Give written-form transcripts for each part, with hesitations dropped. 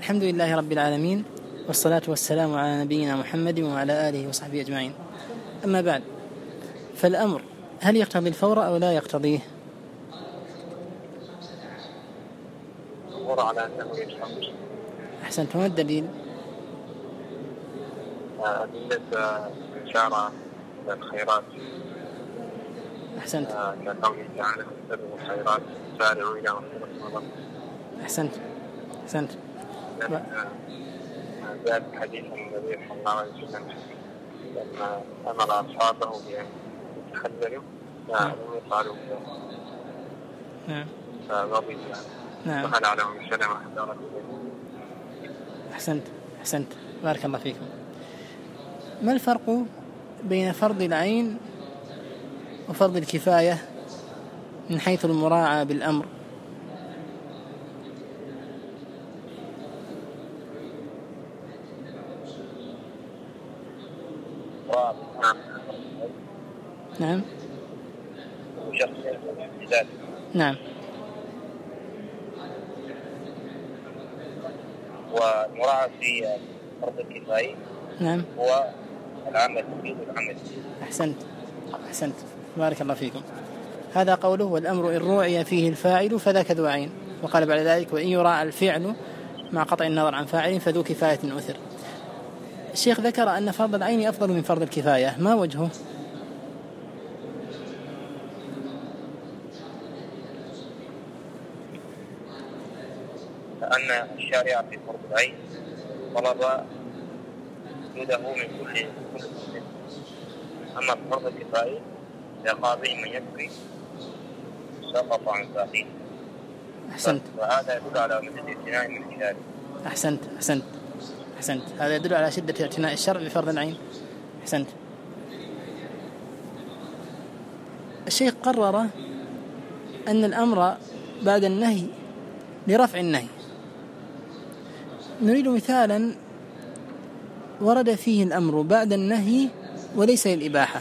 الحمد لله رب العالمين، والصلاة والسلام على نبينا محمد وعلى آله وصحبه أجمعين. أما بعد، فالأمر هل يقتضي الفور أو لا يقتضيه؟ الفور على أنه يجب. أحسنت. وما الدليل؟ أدلة إشارة إلى الخيرات. أحسنت. كقوله تعالى: فاستبقوا الخيرات سارعوا إلى مغفرة من ربكم. أحسنت. ذات حديث النبي صلى الله عليه وسلم لما أمر أصحابه بأن يتحذروا لم يفعلوا فغضب دخل على أم سلمة وحذرت إليه. أحسنت. بارك الله فيكم. ما الفرق بين فرض العين وفرض الكفاية من حيث المراعاة بالأمر؟ نعم. نعم. والمراعاة في فرض الكفاية نعم هو العمل يريد العمل. أحسنت. بارك الله فيكم. هذا قوله: والأمر إن روعي فيه الفاعل فذاك ذو عين. وقال بعد ذلك: وإن يراعى الفعل مع قطع النظر عن فاعل فذو كفاية أثر. الشيخ ذكر أن فرض العين أفضل من فرض الكفاية، ما وجهه؟ لأن الشارع في فرض العين طلب وجوده من كل مسلم، أما فرض الكفاية لقاضي من يكفي سقط عن باقيه. أحسنت. وهذا يدل على مجد اعتناء من خلاله. أحسنت. هذا يدل على شدة اعتناء الشرع بفرض العين. أحسنت. الشيخ قرر أن الأمر بعد النهي لرفع النهي. نريد مثالا ورد فيه الأمر بعد النهي وليس للإباحة.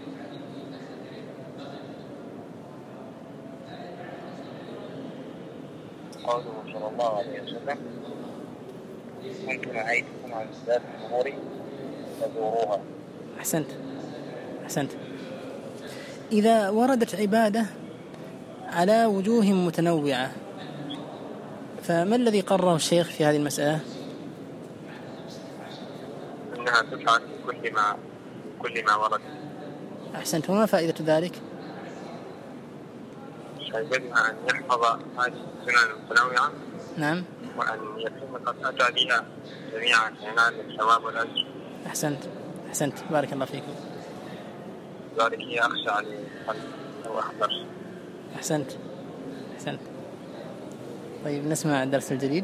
قوله صلى الله عليه وسلم: كنت نهيتكم عن ذات الأمور فزوروها. أحسنت. إذا وردت عبادة على وجوه متنوعة، فما الذي قرره الشيخ في هذه المسألة؟ أنها تفعل كل ما ورد. أحسنت. وما فائدة ذلك؟ فائدتها أن يحفظ هذه السنن المتنوعة. نعم. وأن يكون قد أتى بها جميعا ينال الثواب والأجر. أحسنت. بارك الله فيكم. ذلك يخشى على القلب أو أحذر. أحسنت. طيب، نسمع الدرس الجديد.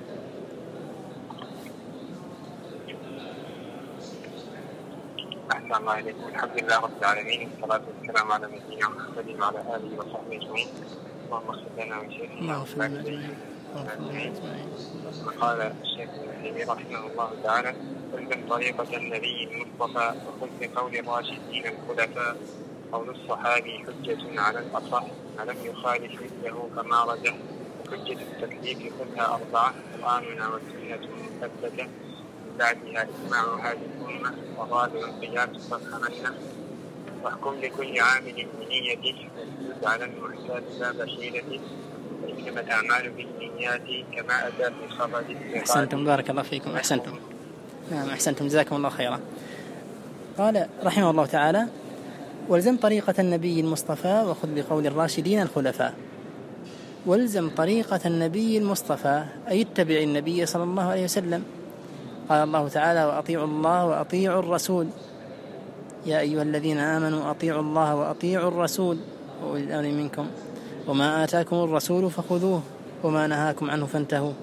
أحسن الله إليكم. الحمد لله رب العالمين، والصلاة والسلام على نبينا محمد وعلى آله وصحبه أجمعين. اللهم اغفر لنا وشيخنا أجمعين. قال الشيخ ابن تيمية رحمه الله تعالى: الزم طريقة النبي المصطفى وخذ بقول الراشدين الخلفاء. قول الصحابي حجة على الأصح ما لم يخالف مثله كما رجح. حجة التكليف خذها أربعة: قرآننا والسنة المثبتة، من بعدها إجماع هذه الأمة، وغالب القياس فافهمنا. واحكم لكل عامل بنيته واسجد على المحتاج لا بشيرته، فإنما الأعمال بالنيات كما أتى في خبر. أحسنتم. بارك الله فيكم. أحسنتم. نعم، أحسنتم. جزاكم الله خيرا. قال رحمه الله تعالى: والزم طريقة النبي المصطفى وخذ بقول الراشدين الخلفاء. والزم طريقة النبي المصطفى أي اتبع النبي صلى الله عليه وسلم. قال الله تعالى: وأطيعوا الله وأطيعوا الرسول يا أيها الذين آمنوا أطيعوا الله وأطيعوا الرسول وأولي الأمر منكم وما آتاكم الرسول فخذوه وما نهاكم عنه فانتهوا.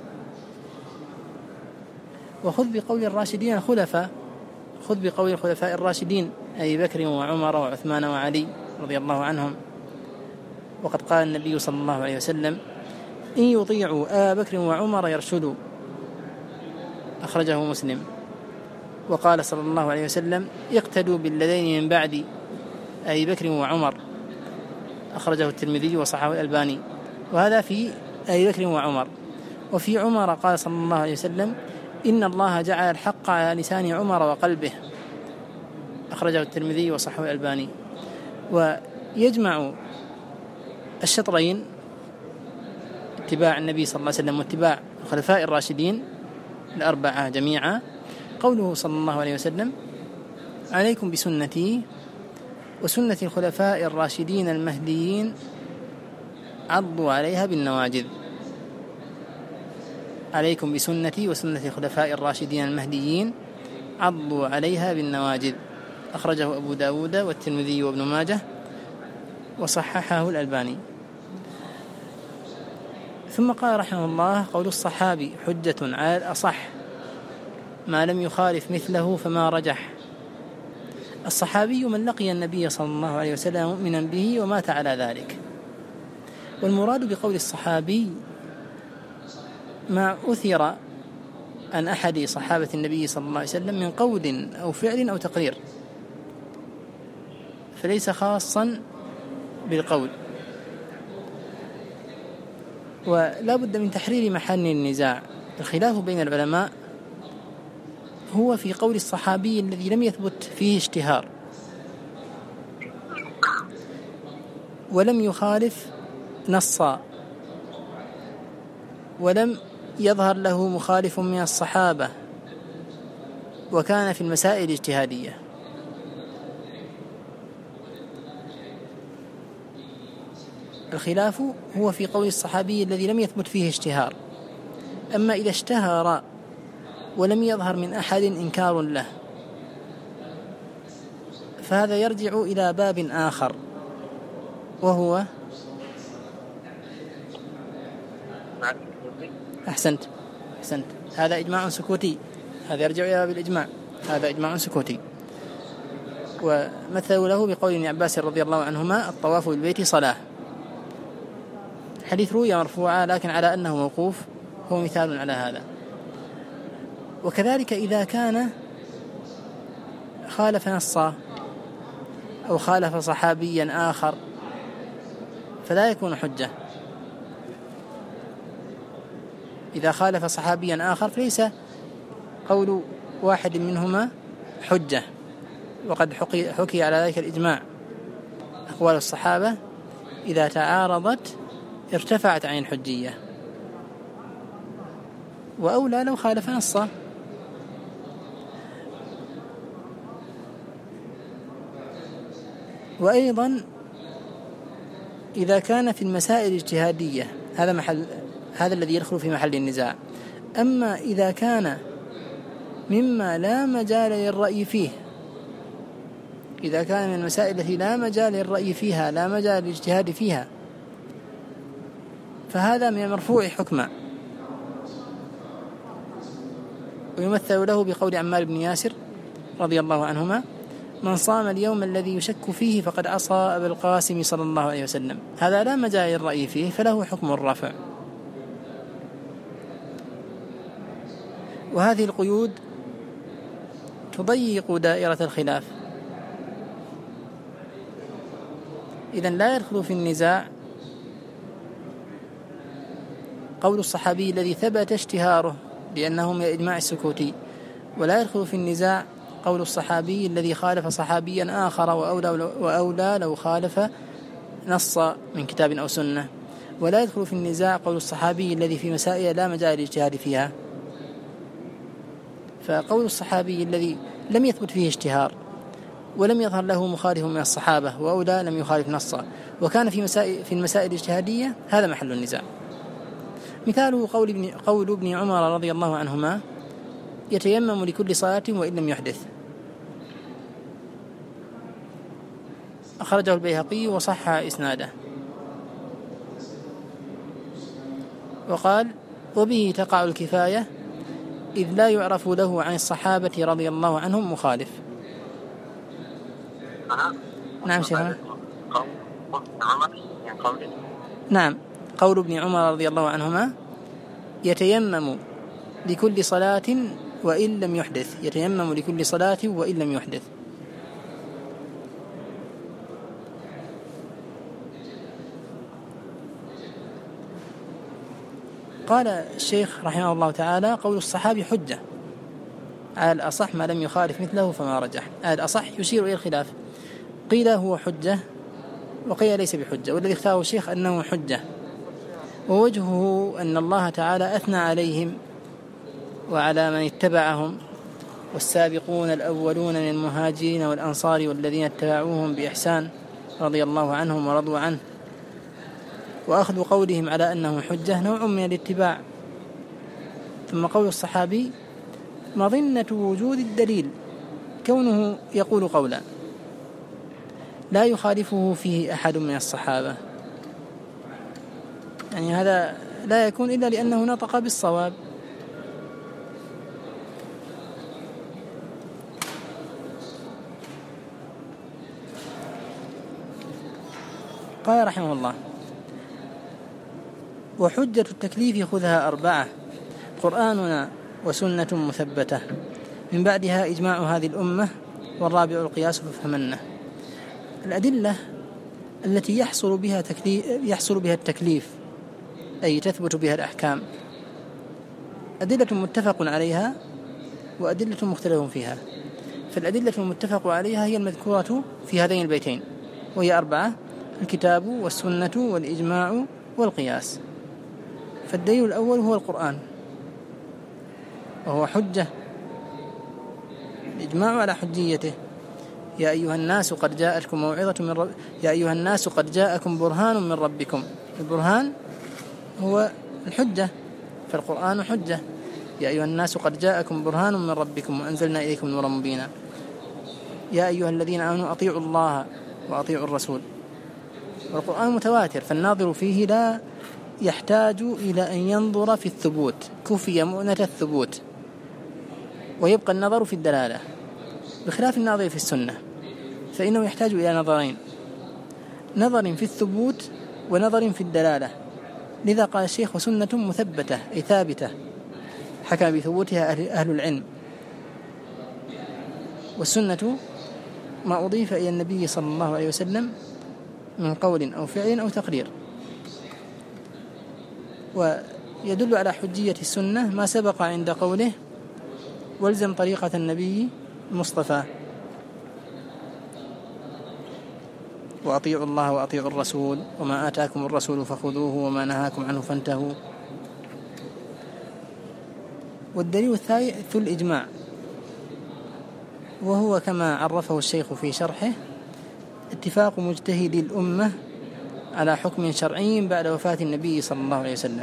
وخذ بقول الراشدين الخلفاء. خذ بقول الخلفاء الراشدين أبي بكر وعمر وعثمان وعلي رضي الله عنهم. وقد قال النبي صلى الله عليه وسلم: إن يطيعوا أبا بكر وعمر يرشدوا. أخرجه مسلم. وقال صلى الله عليه وسلم: اقتدوا بالذين من بعد أبي بكر وعمر. أخرجه الترمذي وصححه الألباني. وهذا في أبي بكر وعمر. وفي عمر قال صلى الله عليه وسلم: إن الله جعل الحق على لسان عمر وقلبه. أخرجه الترمذي وصححه الألباني. ويجمع الشطرين، اتباع النبي صلى الله عليه وسلم واتباع الخلفاء الراشدين الأربعة جميعا، قوله صلى الله عليه وسلم: عليكم بسنتي وسنة الخلفاء الراشدين المهديين عضوا عليها بالنواجذ. عليكم بسنتي وسنة الخلفاء الراشدين المهديين عضوا عليها بالنواجذ. أخرجه أبو داود والترمذي وابن ماجه وصححه الألباني. ثم قال رحمه الله: قول الصحابي حجة على الأصح ما لم يخالف مثله فما رجح. الصحابي من لقي النبي صلى الله عليه وسلم مؤمنا به ومات على ذلك. والمراد بقول الصحابي ما أثر عن أحد صحابة النبي صلى الله عليه وسلم من قول أو فعل أو تقرير، فليس خاصا بالقول. ولا بد من تحرير محل النزاع. الخلاف بين العلماء هو في قول الصحابي الذي لم يثبت فيه اشتهار ولم يخالف نصا ولم يظهر له مخالف من الصحابة وكان في المسائل الاجتهادية. الخلاف هو في قول الصحابي الذي لم يثبت فيه اشتهار. أما إذا اشتهر ولم يظهر من أحد إنكار له فهذا يرجع إلى باب آخر، وهو أحسنت هذا إجماع سكوتي. هذا يرجع إلى باب الإجماع، هذا إجماع سكوتي. ومثلوا له بقول ابن عباس رضي الله عنهما: الطواف بالبيت صلاة. حديث روي مرفوعا لكن على أنه موقوف هو مثال على هذا. وكذلك إذا كان خالف نصا أو خالف صحابيا آخر فلا يكون حجة. إذا خالف صحابيا آخر فليس قول واحد منهما حجة، وقد حكي على ذلك الإجماع. أقوال الصحابة إذا تعارضت ارتفعت عن الحجية، وأولى لو خالف نصا. وأيضا إذا كان في المسائل الاجتهادية هذا الذي يدخل في محل النزاع. أما إذا كان مما لا مجال للرأي فيه، إذا كان من المسائل التي لا مجال للرأي فيها، لا مجال للاجتهاد فيها، فهذا من المرفوع حكما. ويمثل له بقول عمار بن ياسر رضي الله عنهما: من صام اليوم الذي يشك فيه فقد عصى أبا القاسم صلى الله عليه وسلم. هذا لا مجال للرأي فيه فله حكم الرفع. وهذه القيود تضيق دائرة الخلاف. إذن لا يدخل في النزاع قول الصحابي الذي ثبت اشتهاره لأنه من الإجماع السكوتي، ولا يدخل في النزاع قول الصحابي الذي خالف صحابيا آخر وأولى لو خالف نص من كتاب أو سنة، ولا يدخل في النزاع قول الصحابي الذي في مسائل لا مجال للاجتهاد فيها. فقول الصحابي الذي لم يثبت فيه اشتهار ولم يظهر له مخالف من الصحابة وأولى لم يخالف نصا وكان في المسائل الاجتهادية، هذا محل النزاع. مثاله قول ابن عمر رضي الله عنهما: يتيمم لكل صلاة وإن لم يحدث. أخرجه البيهقي وصح إسناده. وقال: وبه تقع الكفاية إذ لا يعرف له عن الصحابة رضي الله عنهم مخالف. نعم شيخنا. نعم، قول ابن عمر رضي الله عنهما: يتيمم لكل صلاة وإن لم يحدث. يتيمم لكل صلاة وإن لم يحدث. قال الشيخ رحمه الله تعالى: قول الصحابي حجة على الأصح ما لم يخالف مثله فما رجح. على الأصح يشير إلى الخلاف، قيل هو حجة وقيل ليس بحجة، والذي اختاره الشيخ أنه حجة، ووجهه أن الله تعالى أثنى عليهم وعلى من اتبعهم: والسابقون الأولون من المهاجرين والأنصار والذين اتبعوهم بإحسان رضي الله عنهم ورضوا عنه. وأخذ قولهم على أنه حجة نوع من الاتباع. ثم قول الصحابي مظنة وجود الدليل، كونه يقول قولا لا يخالفه فيه أحد من الصحابة، يعني هذا لا يكون إلا لأنه نطق بالصواب. قال رحمه الله: وحجة التكليف خذها 4: قرآننا وسنة مثبتة، من بعدها إجماع هذه الأمة، والرابع القياس فافهمنه. الأدلة التي يحصل بها التكليف، أي تثبت بها الأحكام، أدلة متفق عليها وأدلة مختلف فيها. فالأدلة المتفق عليها هي المذكورة في هذين البيتين، وهي 4: الكتاب والسنة والإجماع والقياس. فالدليل الأول هو القرآن، وهو حجة، الإجماع على حجيته: يا أيها الناس قد جاءتكم موعظة من يا أيها الناس قد جاءكم برهان من ربكم. البرهان هو الحجة، فالقرآن حجة: يا أيها الناس قد جاءكم برهان من ربكم وأنزلنا إليكم نورا مبينا. يا أيها الذين آمنوا أطيعوا الله وأطيعوا الرسول. والقرآن متواتر، فالناظر فيه لا يحتاج إلى أن ينظر في الثبوت، كفي مؤنة الثبوت، ويبقى النظر في الدلالة، بخلاف الناظر في السنة فإنه يحتاج إلى نظرين: نظر في الثبوت ونظر في الدلالة. لذا قال الشيخ: وسنة مثبتة، أي ثابتة، حكم بثبوتها أهل العلم. والسنة ما أضيف إلى النبي صلى الله عليه وسلم من قول أو فعل أو تقرير. ويدل على حجية السنة ما سبق عند قوله: والزم طريقة النبي المصطفى، وأطيعوا الله وأطيعوا الرسول، وما آتاكم الرسول فخذوه وما نهاكم عنه فانتهوا. والدليل الثالث الإجماع، وهو كما عرفه الشيخ في شرحه: اتفاق مجتهد الأمة على حكم شرعي بعد وفاة النبي صلى الله عليه وسلم.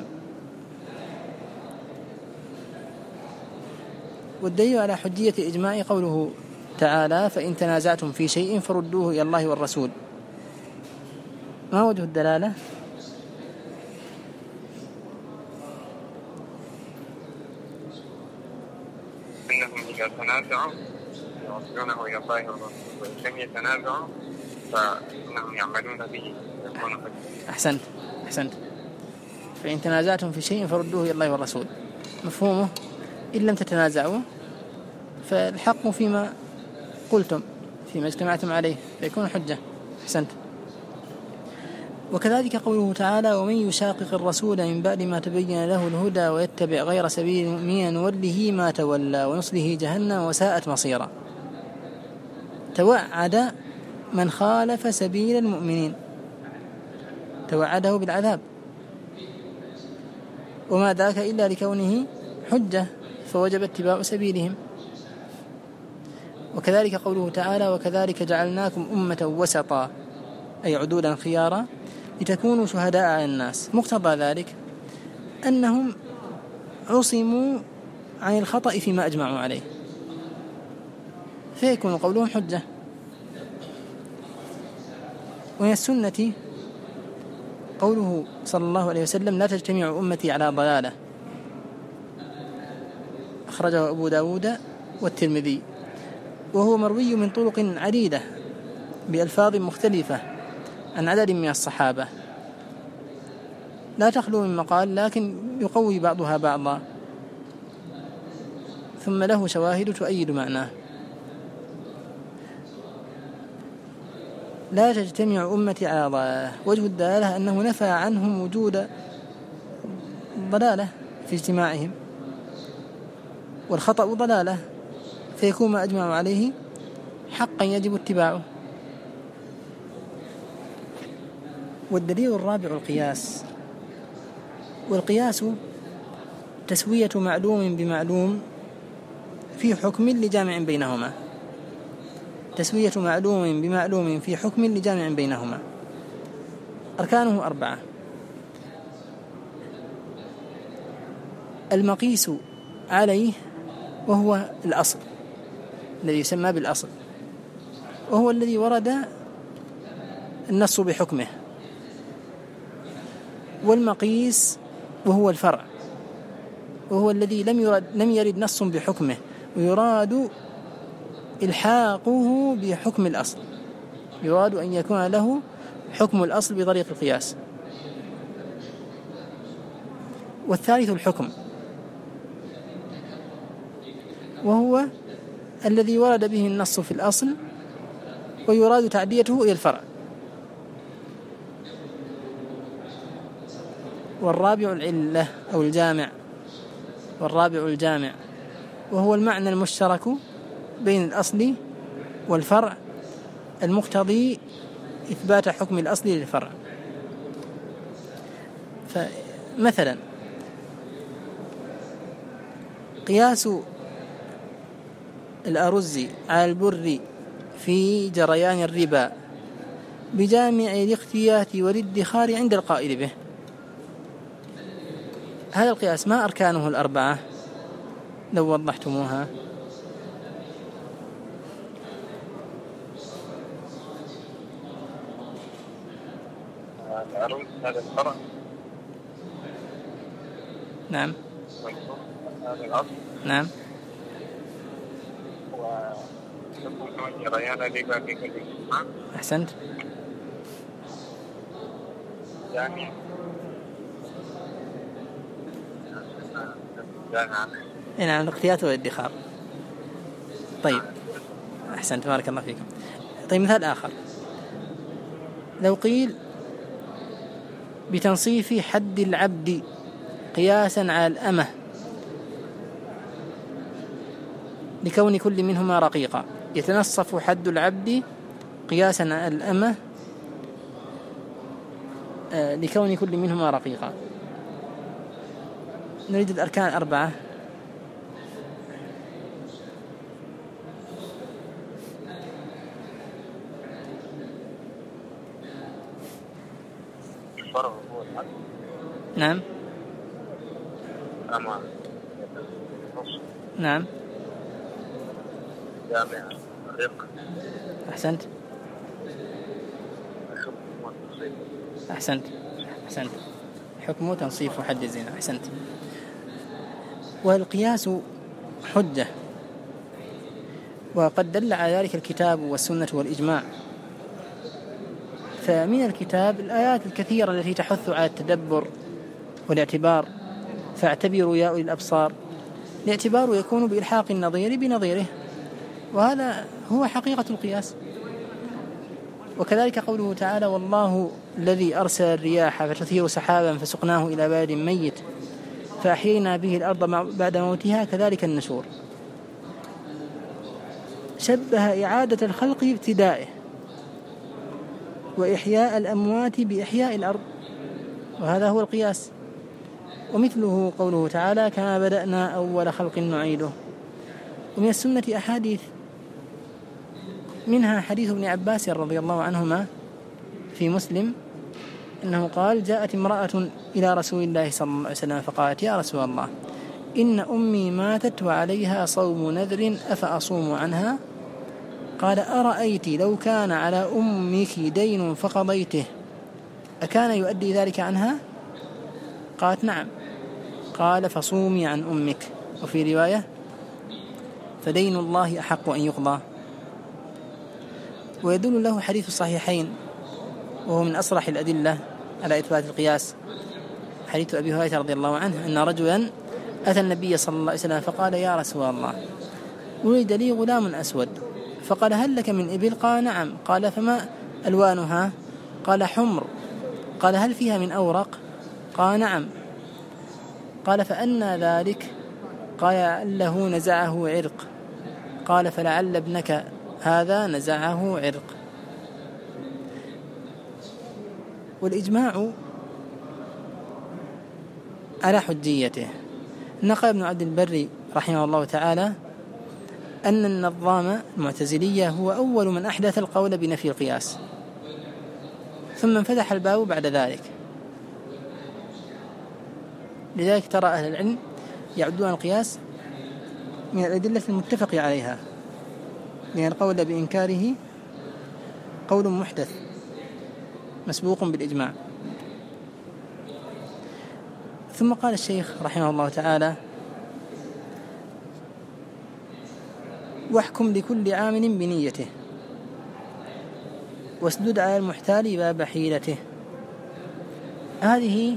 والدليل على حجية الإجماع قوله تعالى: فإن تنازعتم في شيء فردوه إلى الله والرسول. ما وجه الدلالة؟ إنهم إذا تنازعوا يوصلونه إلى الله والرسول، وإن لم يتنازعوا فإنهم يعملون به يكون حجة. أحسنت. فإن تنازعتم في شيء فردوه إلى الله والرسول، مفهومه إن لم تتنازعوا فالحق فيما قلتم، فيما اجتمعتم عليه، فيكون حجة. أحسنت. وكذلك قوله تعالى: ومن يشاقق الرسول من بعد ما تبين له الهدى ويتبع غير سبيل المؤمنين نوله ما تولى ونصله جهنم وساءت مصيرا. توعد من خالف سبيل المؤمنين، توعده بالعذاب، وما ذاك إلا لكونه حجة، فوجب اتباع سبيلهم. وكذلك قوله تعالى: وكذلك جعلناكم أمة وسطا، أي عدولا خيارا، لتكونوا شهداء على الناس. مقتضى ذلك أنهم عصموا عن الخطأ فيما أجمعوا عليه، فيكون قولهم حجة. ومن السنة قوله صلى الله عليه وسلم: لا تجتمع أمتي على ضلالة، أخرجه أبو داود والترمذي، وهو مروي من طرق عديدة بألفاظ مختلفة عن عدد من الصحابة، لا تخلو من مقال، لكن يقوي بعضها بعضا، ثم له شواهد تؤيد معناه. لا تجتمع أمتي على ضلالة، وجه الدلالة أنه نفى عنهم وجود ضلالة في اجتماعهم، والخطأ ضلالة، فيكون ما أجمعوا عليه حقا يجب اتباعه. والدليل الرابع القياس، والقياس تسوية معلوم بمعلوم في حكم لجامع بينهما، تسوية معلوم بمعلوم في حكم لجامع بينهما. أركانه 4: المقيس عليه وهو الأصل الذي يسمى بالأصل، وهو الذي ورد النص بحكمه، والمقيس وهو الفرع، وهو الذي لم يرد نص بحكمه ويراد إلحاقه بحكم الأصل، يراد أن يكون له حكم الأصل بطريق القياس. والثالث الحكم، وهو الذي ورد به النص في الأصل ويراد تعديته إلى الفرع. والرابع العلة أو الجامع، والرابع الجامع وهو المعنى المشترك بين الأصل والفرع المقتضي إثبات حكم الأصل للفرع. فمثلا قياس الأرز على البر في جريان الربا بجامع الاختيات والادخار عند القائل به، هذا القياس ما أركانه 4 لو وضحتموها؟ الأرز هذا الفرع، نعم، هذا الأصل، نعم، وحكم جريان الربا في كل اجتماع. أحسنت. جامع نعم، الاختيات والادخار. طيب، أحسنت، بارك الله فيكم. طيب، مثال آخر: لو قيل بتنصيف حد العبد قياسا على الأمة لكون كل منهما رقيقا، يتنصف حد العبد قياسا على الأمة لكون كل منهما رقيقا. نريد الأركان 4. الفرع هو الحد، نعم، أما نعم، جامع الرق. أحسنت، أحسنت، أحسنت، حكم تنصيف حد الزنا. أحسنت. والقياس حجة، وقد دل على ذلك الكتاب والسنة والإجماع. فمن الكتاب الآيات الكثيرة التي تحث على التدبر والاعتبار، فاعتبروا يا أولي الأبصار. الاعتبار يكون بإلحاق النظير بنظيره، وهذا هو حقيقة القياس. وكذلك قوله تعالى: والله الذي أرسل الرياح فتثير سحابا فسقناه إلى بلد ميت فأحيينا به الأرض بعد موتها كذلك النشور. شبه إعادة الخلق بابتدائه، وإحياء الأموات بإحياء الأرض، وهذا هو القياس. ومثله قوله تعالى: كما بدأنا أول خلق نعيده. ومن السنة أحاديث، منها حديث ابن عباس رضي الله عنهما في مسلم أنه قال: جاءت امرأة إلى رسول الله صلى الله عليه وسلم فقالت: يا رسول الله، إن أمي ماتت وعليها صوم نذر أفأصوم عنها؟ قال: أرأيت لو كان على أمك دين فقضيته أكان يؤدي ذلك عنها؟ قالت: نعم. قال: فصومي عن أمك. وفي رواية: فدين الله أحق أن يقضى. ويدل له حديث الصحيحين، وهو من أصرح الأدلة على إثبات القياس، حديث أبي هريرة رضي الله عنه أن رجلا أتى النبي صلى الله عليه وسلم فقال: يا رسول الله، ولد لي غلام أسود. فقال: هل لك من إبل؟ قال: نعم. قال: فما ألوانها؟ قال: حمر. قال: هل فيها من أورق؟ قال: نعم. قال فأنى ذلك؟ قال له نزعه عرق. قال فلعل ابنك هذا نزعه عرق. والإجماع على حجيته. نقل ابن عبد البر رحمه الله تعالى أن النظام المعتزلية هو أول من أحدث القول بنفي القياس، ثم انفتح الباب بعد ذلك. لذلك ترى أهل العلم يعدون القياس من الأدلة المتفق عليها، لأن القول بإنكاره قول محدث مسبوق بالإجماع. ثم قال الشيخ رحمه الله تعالى: واحكم لكل عامل بنيته واسدد على المحتال باب حيلته. هذه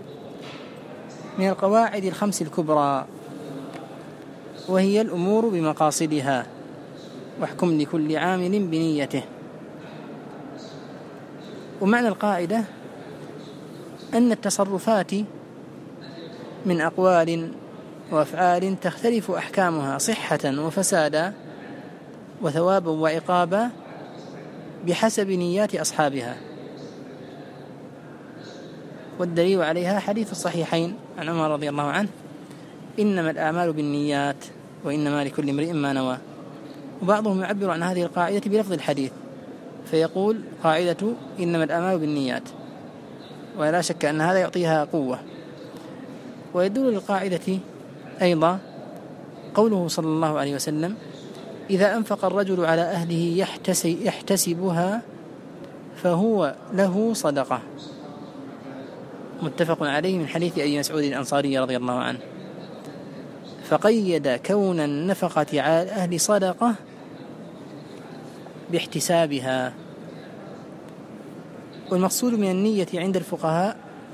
من القواعد الخمس الكبرى، وهي الأمور بمقاصدها. واحكم لكل عامل بنيته. ومعنى القاعدة أن التصرفات من أقوال وأفعال تختلف أحكامها صحة وفسادا وثوابا وعقابا بحسب نيات أصحابها. والدليل عليها حديث الصحيحين عن عمر رضي الله عنه: إنما الأعمال بالنيات وإنما لكل امرئ ما نوى. وبعضهم يعبر عن هذه القاعدة بلفظ الحديث فيقول: قاعدة إنما الأعمال بالنيات، ولا شك أن هذا يعطيها قوة. ويدل للقاعدة أيضا قوله صلى الله عليه وسلم: إذا أنفق الرجل على أهله يحتسبها فهو له صدقة. متفق عليه من حديث أبي مسعود الأنصاري رضي الله عنه. فقيد كون النفقة على الأهل صدقة باحتسابها. والمقصود من النية عند الفقهاء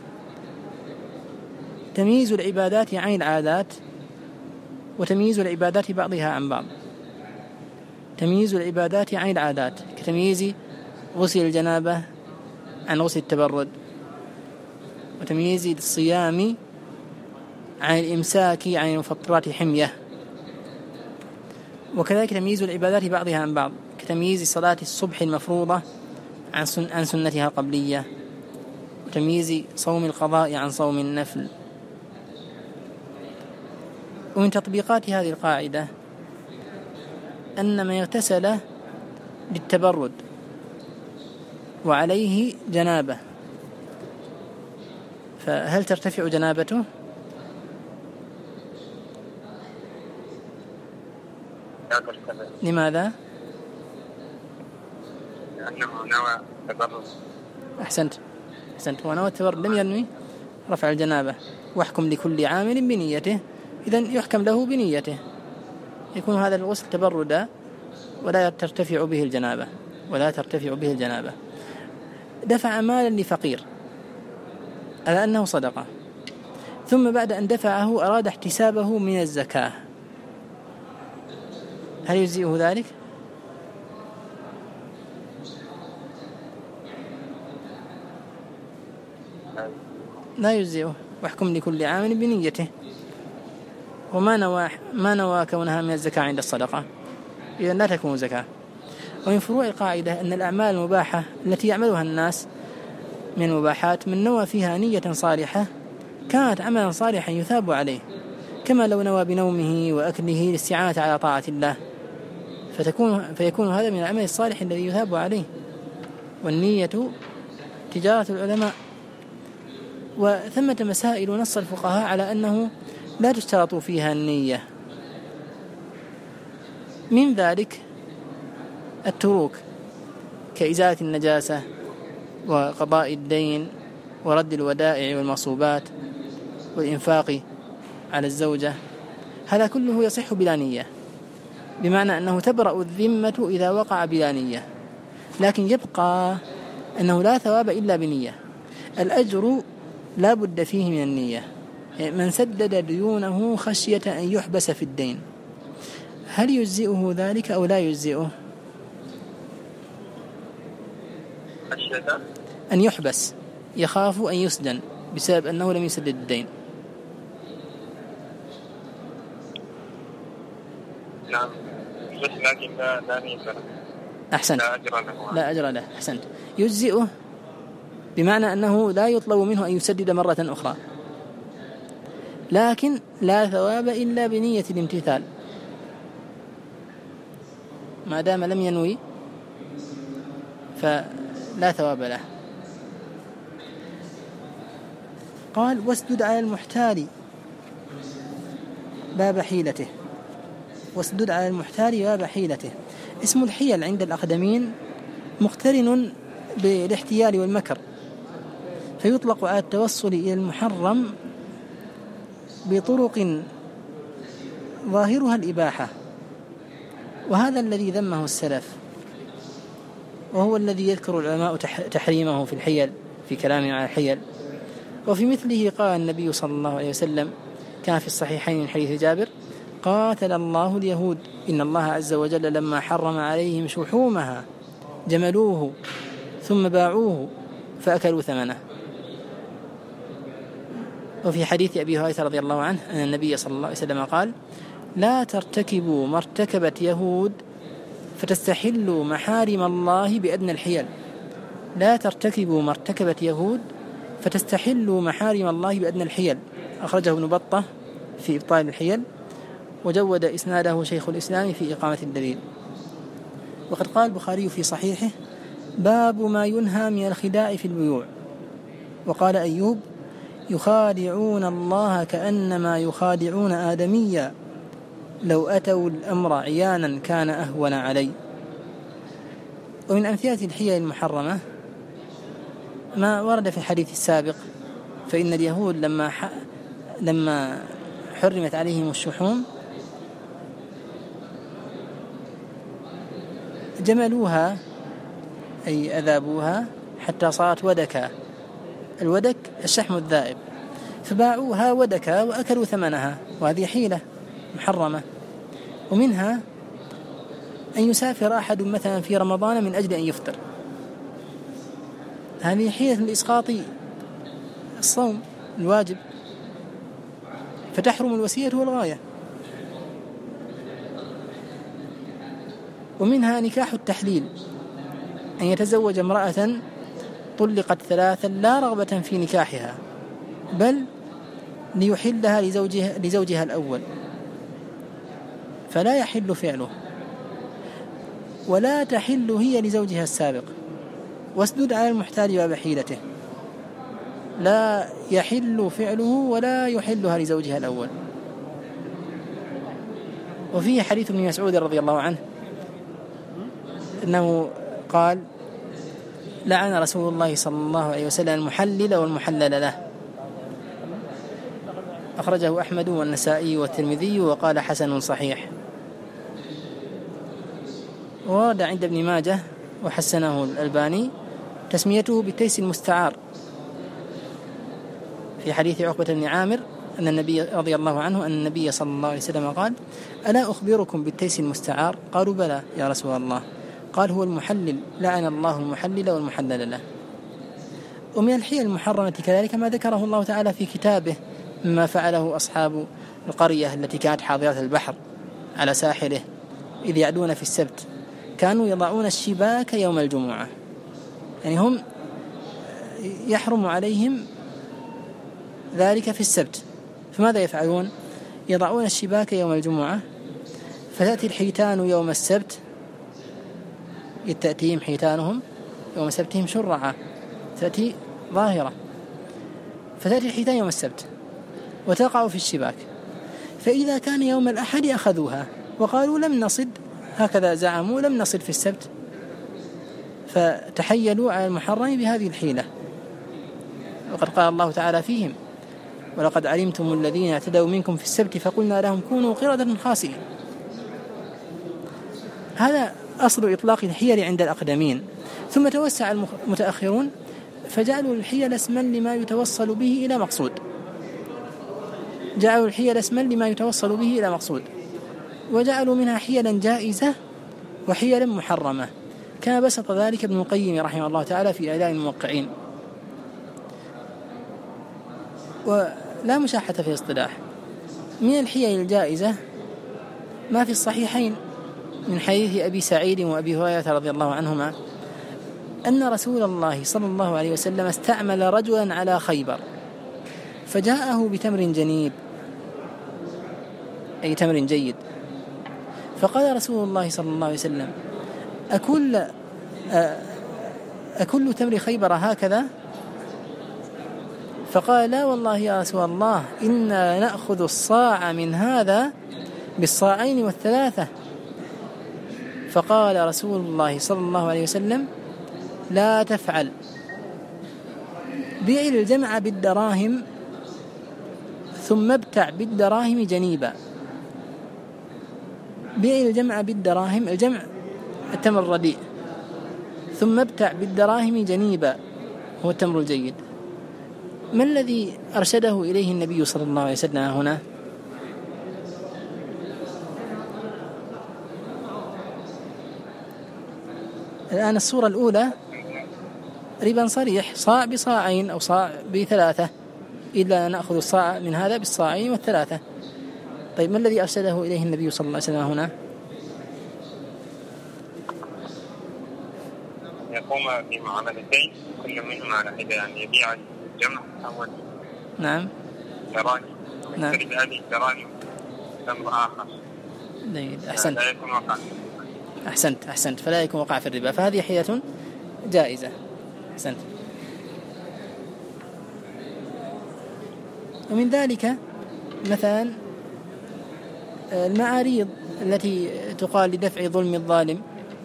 تمييز العبادات عن العادات، وتمييز العبادات بعضها عن بعض. تمييز العبادات عن العادات كتمييز غسل الجنابة عن غسل التبرد، وتمييز الصيام عن الإمساك عن المفطرات حمية. وكذلك تمييز العبادات بعضها عن بعض كتمييز صلاة الصبح المفروضة عن سنتها القبلية، وتمييز صوم القضاء عن صوم النفل. ومن تطبيقات هذه القاعدة أن من اغتسل للتبرد وعليه جنابة فهل ترتفع جنابته؟ لماذا؟ لأنه نوى التبرد. أحسنت. ونوى التبرد لم ينوي رفع الجنابة. واحكم لكل عامل بنيته، إذن يحكم له بنيته، يكون هذا الغسل تبردا ولا ترتفع به الجنابة. دفع مالا لفقير على أنه صدقة، ثم بعد أن دفعه أراد احتسابه من الزكاة، هل يجزئه ذلك؟ لا يجزئه. واحكم لكل عامل بنيته، وما نوى كونها من الزكاة عند الصدقة، إذن لا تكون زكاة. ومن فروع القاعدة أن الأعمال المباحة التي يعملها الناس من المباحات من نوى فيها نية صالحة كانت عملا صالحا يثاب عليه، كما لو نوى بنومه وأكله للاستعانة على طاعة الله، فيكون هذا من العمل الصالح الذي يثاب عليه. والنية تجارة العلماء. وثمة مسائل نص الفقهاء على أنه لا تشترط فيها النية، من ذلك التروك كإزالة النجاسة وقضاء الدين ورد الودائع والمصوبات والإنفاق على الزوجة، هذا كله يصح بلا نية، بمعنى أنه تبرأ الذمة إذا وقع بلا نية، لكن يبقى أنه لا ثواب إلا بنية. الأجر لا بد فيه من النية. من سدد ديونه خشية أن يحبس في الدين، هل يجزئه ذلك أو لا يجزئه؟ أن يحبس، يخاف أن يسجن بسبب أنه لم يسدد الدين. نعم، لكن لا نية له. أحسنت. لا أجر له. لا أجر له. أحسنت. يجزئه بمعنى أنه لا يطلب منه أن يسدد مرة أخرى، لكن لا ثواب إلا بنية الامتثال، ما دام لم ينوي فلا ثواب له. قال واسدد على المحتال باب حيلته. واسدد على المحتال باب حيلته. اسم الحيل عند الأقدمين مقترن بالاحتيال والمكر، فيطلق على التوصل إلى المحرم بطرق ظاهرها الإباحة، وهذا الذي ذمه السلف، وهو الذي يذكر العلماء تحريمه في الحيل في كلام على الحيل. وفي مثله قال النبي صلى الله عليه وسلم كان في الصحيحين من حديث جابر: قاتل الله اليهود إن الله عز وجل لما حرم عليهم شحومها جملوه ثم باعوه فأكلوا ثمنه. وفي حديث أبي هريرة رضي الله عنه أن النبي صلى الله عليه وسلم قال: لا ترتكبوا ما ارتكبت يهود فتستحلوا محارم الله بأدنى الحيل. لا ترتكبوا ما ارتكبت يهود فتستحلوا محارم الله بأدنى الحيل. أخرجه ابن بطة في إبطال الحيل، وجود إسناده شيخ الإسلام في إقامة الدليل. وقد قال البخاري في صحيحه: باب ما ينهى من الخداع في البيوع. وقال أيوب: يخادعون الله كأنما يخادعون آدميا لو أتوا الأمر عيانا كان أهون علي. ومن أمثلة الحيل المحرمة ما ورد في الحديث السابق، فإن اليهود لما حرمت عليهم الشحوم جملوها أي أذابوها حتى صارت ودكا. الودك الشحم الذائب، فباعوها ودكا وأكلوا ثمنها، وهذه حيلة محرمة. ومنها أن يسافر أحد مثلا في رمضان من أجل أن يفطر، هذه حيلة لإسقاط الصوم الواجب، فتحرم الوسيلة والغاية. ومنها نكاح التحليل، أن يتزوج امرأة طلقت 3 لا رغبة في نكاحها، بل ليحلها لزوجها الأول، فلا يحل فعله ولا تحل هي لزوجها السابق. واسدد على المحتال باب حيلته، لا يحل فعله ولا يحلها لزوجها الأول. وفيه حديث ابن مسعود رضي الله عنه أنه قال: لعن رسول الله صلى الله عليه وسلم المحلل والمحلل له. أخرجه أحمد والنسائي والترمذي وقال حسن صحيح. ورد عند ابن ماجه وحسنه الألباني تسميته بالتيس المستعار في حديث عقبة بن عامر أن النبي رضي الله عنه أن النبي صلى الله عليه وسلم قال: ألا أخبركم بالتيس المستعار؟ قالوا: بلى يا رسول الله. قال: هو المحلل، لعن الله المحلل والمحلل له. ومن الحيل المحرمة كذلك ما ذكره الله تعالى في كتابه مما فعله أصحاب القرية التي كانت حاضرة البحر على ساحله إذ يعدون في السبت، كانوا يضعون الشباك يوم الجمعة، يعني هم يحرم عليهم ذلك في السبت، فماذا يفعلون؟ يضعون الشباك يوم الجمعة، فتأتي الحيتان يوم السبت، تأتيهم حيتانهم يوم سبتهم شرعة، تأتي ظاهرة، فتأتي الحيتان يوم السبت وتقع في الشباك، فإذا كان يوم الأحد أخذوها وقالوا لم نصد، هكذا زعموا، لم نصد في السبت، فتحيلوا على المحرم بهذه الحيلة. وقد قال الله تعالى فيهم: ولقد علمتم الذين اعتدوا منكم في السبت فقلنا لهم كونوا قردة خاسئين. هذا أصل إطلاق الحيل عند الأقدمين. ثم توسع المتأخرون فجعلوا الحيل اسما لما يتوصل به إلى مقصود، جعلوا الحيل اسما لما يتوصل به إلى مقصود، وجعلوا منها حيلا جائزة وحيلا محرمة، كما بسط ذلك ابن القيم رحمه الله تعالى في إعلام الموقعين. ولا مشاحة في الاصطلاح. من الحيل الجائزة ما في الصحيحين من حديث أبي سعيد وأبي هريرة رضي الله عنهما أن رسول الله صلى الله عليه وسلم استعمل رجلا على خيبر فجاءه بتمر جنيب، أي تمر جيد، فقال رسول الله صلى الله عليه وسلم: أكل تمر خيبر هكذا؟ فقال: لا والله يا رسول الله، إنا نأخذ الصاع من هذا بالصاعين والثلاثة. فقال رسول الله صلى الله عليه وسلم: لا تفعل، بيع الجمع بالدراهم ثم ابتع بالدراهم جنيبا. بيع الجمع بالدراهم، الجمع التمر الرديء، ثم ابتع بالدراهم جنيبا هو التمر الجيد. ما الذي أرشده إليه النبي صلى الله عليه وسلم هنا؟ الآن الصورة الأولى ربا صريح، صاع بصاعين أو صاع بثلاثة، إلا نأخذ الصاع من هذا بالصاعين والثلاثة. طيب ما الذي أرشده إليه النبي صلى الله عليه وسلم هنا؟ يقوم بمعاملتين كل منهما على حدة، يعني يبيع الجمع أول نعم دراهم، نعم يشتري هذه الدراهم تمر آخر. أحسنت. لا يكون وقع. أحسنت فلا يكون وقع في الربا، فهذه حيلة جائزة. أحسنت. ومن ذلك مثلا المعاريض التي تقال لدفع ظلم الظالم،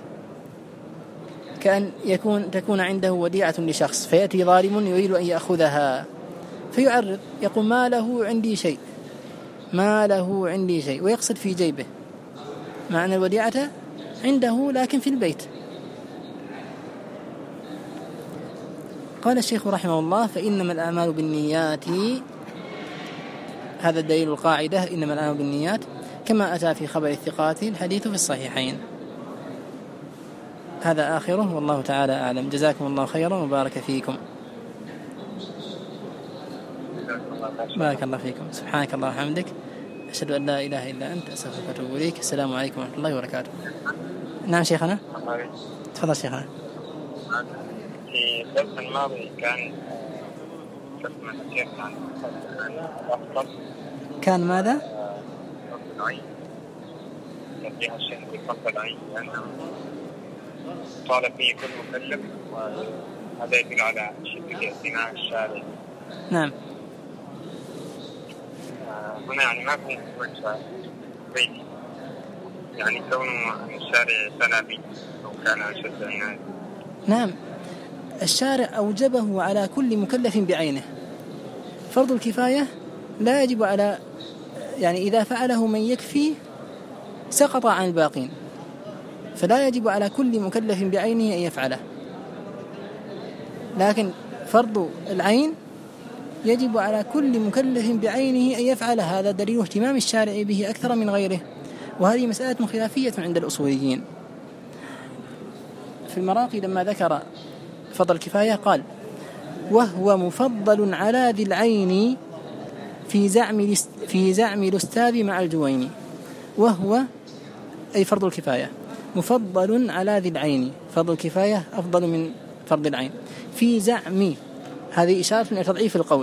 كأن تكون عنده وديعة لشخص فيأتي ظالم يريد أن يأخذها فيعرض، يقول: ما له عندي شيء، ويقصد في جيبه، مع أن الوديعة عنده لكن في البيت. قال الشيخ رحمه الله: فإنما الأعمال بالنيات، هذا الدليل القاعدة، إنما الأعمال بالنيات، كما أتى في خبر الثقات الحديث في الصحيحين. هذا آخره والله تعالى أعلم. جزاكم الله خيرا وبارك فيكم. بارك الله فيكم. سبحانك اللهم وبحمدك، أشهد أن لا إله إلا أنت، أستغفرك وأتوب إليك. السلام عليكم ورحمة الله وبركاته. نعم شيخنا. تفضل شيخنا. في الدرس الماضي كان كان ماذا؟ فرض العين، يبيع الشيخ بفرض العين لأنه طالب فيه كل مكلف، وهذا يدل على شدة اعتناء الشارع. نعم. هنا يعني ما في وجه بيتي، يعني كونه الشارع اعتنى به أو كان أشد عناية. نعم، الشارع أوجبه على كل مكلف بعينه. فرض الكفاية لا يجب على، يعني إذا فعله من يكفي سقط عن الباقين، فلا يجب على كل مكلف بعينه أن يفعله. لكن فرض العين يجب على كل مكلف بعينه أن يفعل. هذا دليل اهتمام الشارع به أكثر من غيره، وهذه مسألة خلافية عند الأصوليين. في المراقي لما ذكر فضل الكفاية قال: وهو مفضل على ذي العين في زعم الأستاذ مع الجويني. وهو أي فرض الكفاية مفضل على ذي العين، فرض الكفاية أفضل من فرض العين في زعم، هذه إشارة إلى تضعيف القول،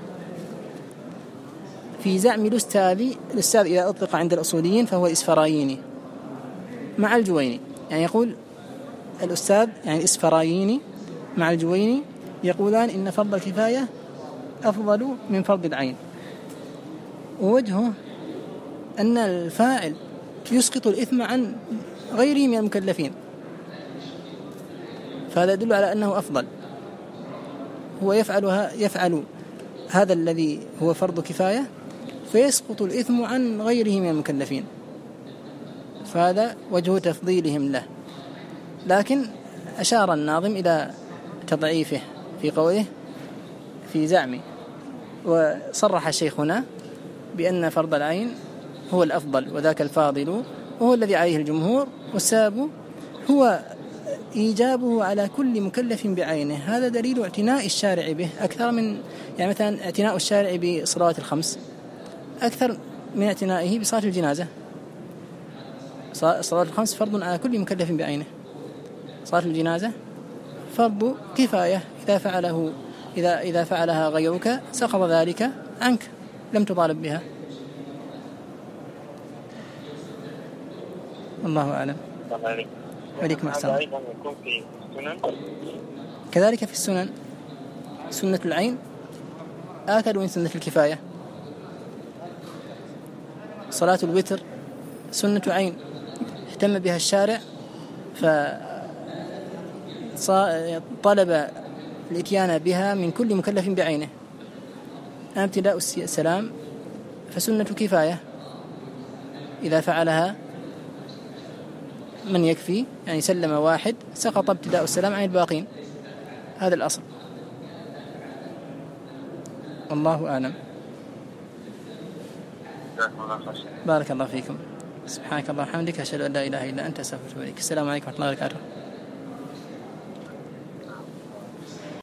في زعم الأستاذ إذا أطلق عند الأصوليين فهو الإسفرايني مع الجويني، يعني يقول الأستاذ يعني الإسفرايني مع الجويني يقولان إن فرض الكفاية أفضل من فرض العين. ووجهه أن الفاعل يسقط الإثم عن غيره من المكلفين، فهذا يدل على أنه أفضل. هو يفعل هذا الذي هو فرض كفاية فيسقط الإثم عن غيره من المكلفين، فهذا وجه تفضيلهم له. لكن أشار الناظم إلى تضعيفه في قوله في زعمه، وصرح شيخنا بأن فرض العين هو الأفضل وذاك الفاضل، وهو الذي عليه الجمهور، والسبب هو إيجابه على كل مكلف بعينه. هذا دليل اعتناء الشارع به أكثر من، يعني مثلا اعتناء الشارع بالصلوات الخمس أكثر من اعتنائه بصلاة الجنازة. صلاة الخمس فرض على كل مكلف بعينه. صلاة الجنازة فرض كفاية، إذا فعلها غيرك سقط ذلك عنك، لم تطالب بها. الله أعلم. عليكم السلام. أيضا يكون في السنن. كذلك في السنن، سنة العين آكد من سنة الكفاية. صلاة الوتر سنة عين اهتم بها الشارع فطلب الاتيان بها من كل مكلف بعينه. أما ابتداء السلام فسنة كفاية، إذا فعلها من يكفي، يعني سلم واحد سقط ابتداء السلام عن الباقين، هذا الأصل. الله أعلم. جزاكم الله خير. بارك الله فيكم. سبحانك اللهم وبحمدك، أشهد أن لا إله إلا أنت، أستغفرك وأتوب إليك. السلام عليكم ورحمة الله وبركاته.